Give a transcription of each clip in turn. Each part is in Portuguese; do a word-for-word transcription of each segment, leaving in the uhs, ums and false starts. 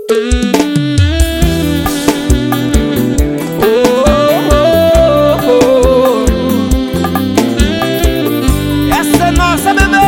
Essa é nossa, bebê.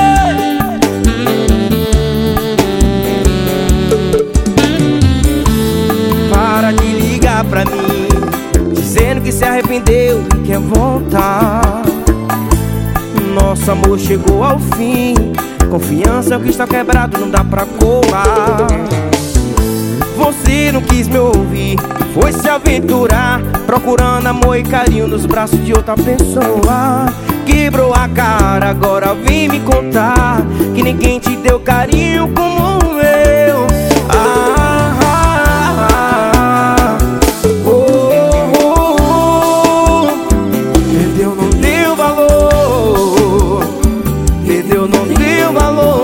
Para de ligar pra mim, dizendo que se arrependeu e quer voltar. Nosso amor chegou ao fim, confiança é o que está quebrado, não dá pra colar. Você não quis me ouvir, foi se aventurar, procurando amor e carinho nos braços de outra pessoa. Quebrou a cara, agora vem me contar que ninguém te deu carinho como eu. Ah, ah, ah. Oh, oh, oh. Perdeu, não deu valor. Perdeu, não deu valor.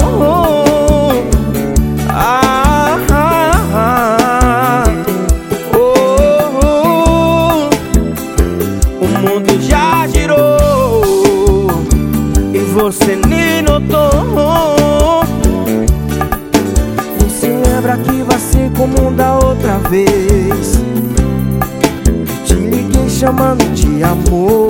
Ah, ah, ah. Oh, oh. O mundo já girou e você nem notou. Você lembra que vai ser como da outra vez? Te liguei chamando de amor.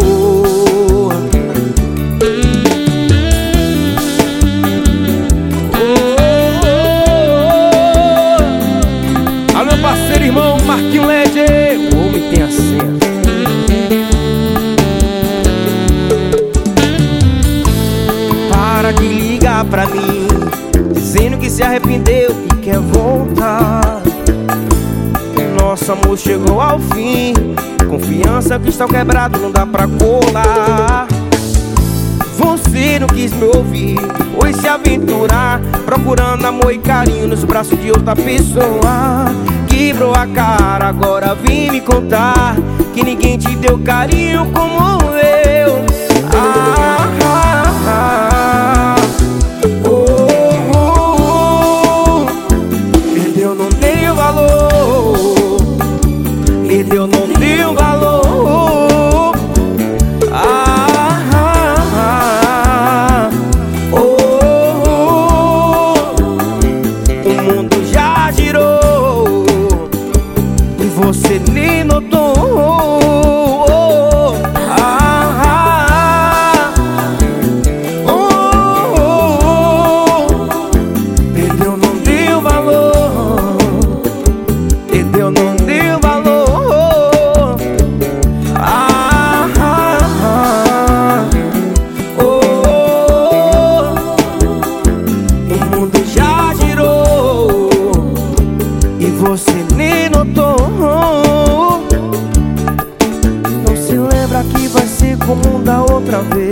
Alô, meu parceiro, irmão Marquinhos Led, o homem tem acento. Para de ligar pra mim, dizendo que se arrependeu e quer voltar. Nosso amor chegou ao fim, confiança que está quebrado, não dá pra colar. Você não quis me ouvir, foi se aventurar, procurando amor e carinho nos braços de outra pessoa. Quebrou a cara, agora vem me contar que ninguém te deu carinho como eu. Ah, ah, ah. Oh, oh, oh. Perdeu, não deu valor. Perdeu, não deu valor. Ah, ah, ah. Oh, oh, oh. O mundo já girou e você nem notou. Perdeu, não deu valor. Ah, ah, ah. Oh, oh, oh. O mundo já girou e você nem notou. Não se lembra que vai ser como da outra vez?